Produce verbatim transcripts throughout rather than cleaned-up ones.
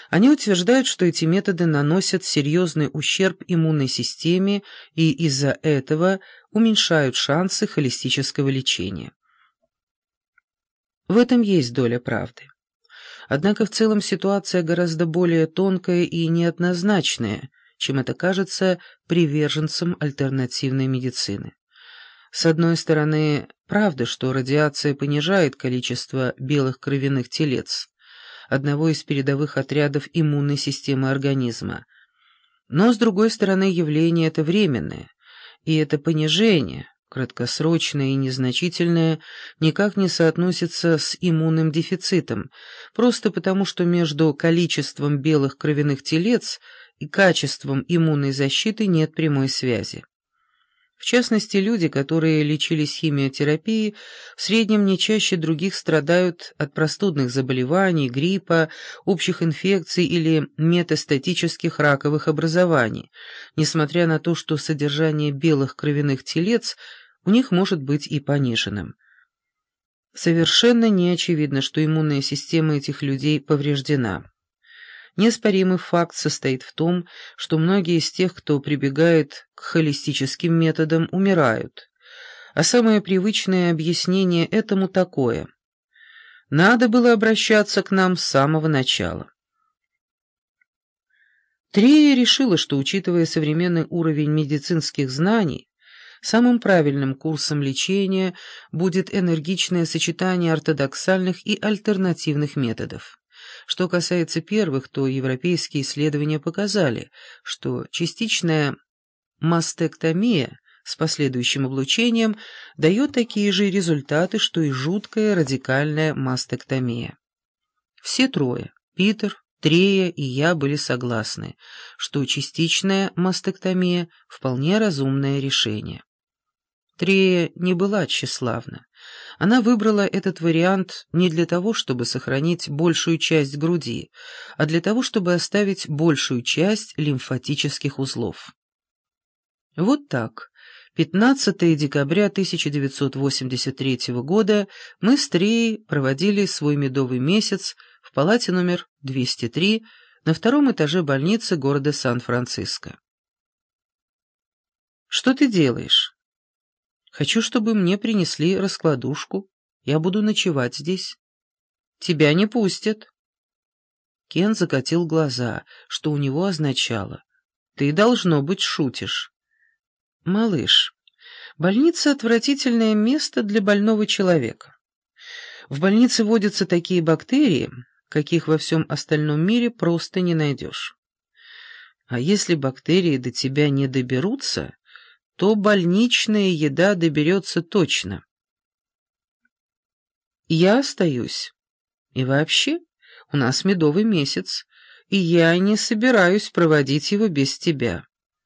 Они утверждают, что эти методы наносят серьезный ущерб иммунной системе и из-за этого уменьшают шансы холистического лечения. В этом есть доля правды. Однако в целом ситуация гораздо более тонкая и неоднозначная, чем это кажется приверженцам альтернативной медицины. С одной стороны, правда, что радиация понижает количество белых кровяных телец, одного из передовых отрядов иммунной системы организма. Но, с другой стороны, явление это временное, и это понижение, краткосрочное и незначительное, никак не соотносится с иммунным дефицитом, просто потому что между количеством белых кровяных телец и качеством иммунной защиты нет прямой связи. В частности, люди, которые лечились химиотерапией, в среднем не чаще других страдают от простудных заболеваний, гриппа, общих инфекций или метастатических раковых образований, несмотря на то, что содержание белых кровяных телец у них может быть и пониженным. Совершенно не очевидно, что иммунная система этих людей повреждена. Неоспоримый факт состоит в том, что многие из тех, кто прибегает к холистическим методам, умирают. А самое привычное объяснение этому такое: надо было обращаться к нам с самого начала. Трия решила, что, учитывая современный уровень медицинских знаний, самым правильным курсом лечения будет энергичное сочетание ортодоксальных и альтернативных методов. Что касается первых, то европейские исследования показали, что частичная мастектомия с последующим облучением дает такие же результаты, что и жуткая радикальная мастектомия. Все трое, Питер, Трея и я, были согласны, что частичная мастектомия – вполне разумное решение. Трея не была тщеславна. Она выбрала этот вариант не для того, чтобы сохранить большую часть груди, а для того, чтобы оставить большую часть лимфатических узлов. Вот так, пятнадцатого декабря тысяча девятьсот восемьдесят третьего года мы с Треей проводили свой медовый месяц в палате номер двести три на втором этаже больницы города Сан-Франциско. «Что ты делаешь?» «Хочу, чтобы мне принесли раскладушку. Я буду ночевать здесь». «Тебя не пустят». Кен закатил глаза, что у него означало: «Ты, должно быть, шутишь». «Малыш, больница — отвратительное место для больного человека. В больнице водятся такие бактерии, каких во всем остальном мире просто не найдешь. А если бактерии до тебя не доберутся, то больничная еда доберется точно. Я остаюсь. И вообще, у нас медовый месяц, и я не собираюсь проводить его без тебя».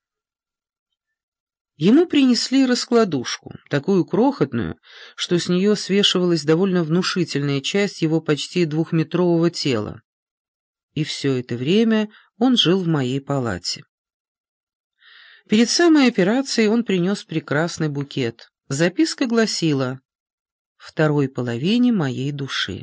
Ему принесли раскладушку, такую крохотную, что с нее свешивалась довольно внушительная часть его почти двухметрового тела. И все это время он жил в моей палате. Перед самой операцией он принес прекрасный букет. Записка гласила: «Второй половине моей души».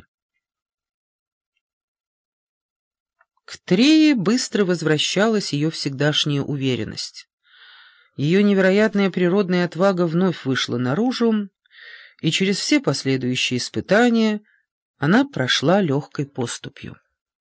К Трее быстро возвращалась ее всегдашняя уверенность. Ее невероятная природная отвага вновь вышла наружу, и через все последующие испытания она прошла легкой поступью.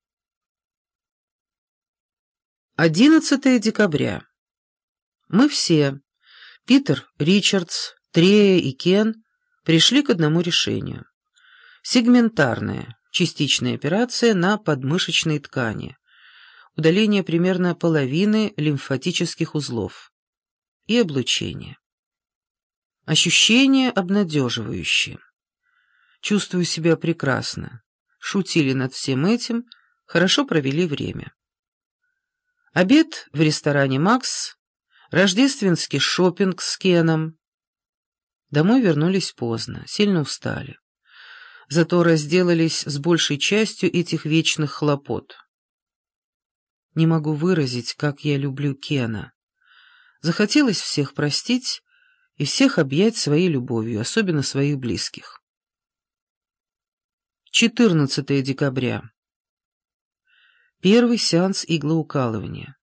одиннадцатого декабря. Мы все, Питер, Ричардс, Трея и Кен, пришли к одному решению. Сегментарная, частичная операция на подмышечной ткани, удаление примерно половины лимфатических узлов и облучение. Ощущения обнадеживающие. Чувствую себя прекрасно. Шутили над всем этим, хорошо провели время. Обед в ресторане «Макс», рождественский шопинг с Кеном. Домой вернулись поздно, сильно устали. Зато разделались с большей частью этих вечных хлопот. Не могу выразить, как я люблю Кена. Захотелось всех простить и всех объять своей любовью, особенно своих близких. четырнадцатого декабря. Первый сеанс иглоукалывания.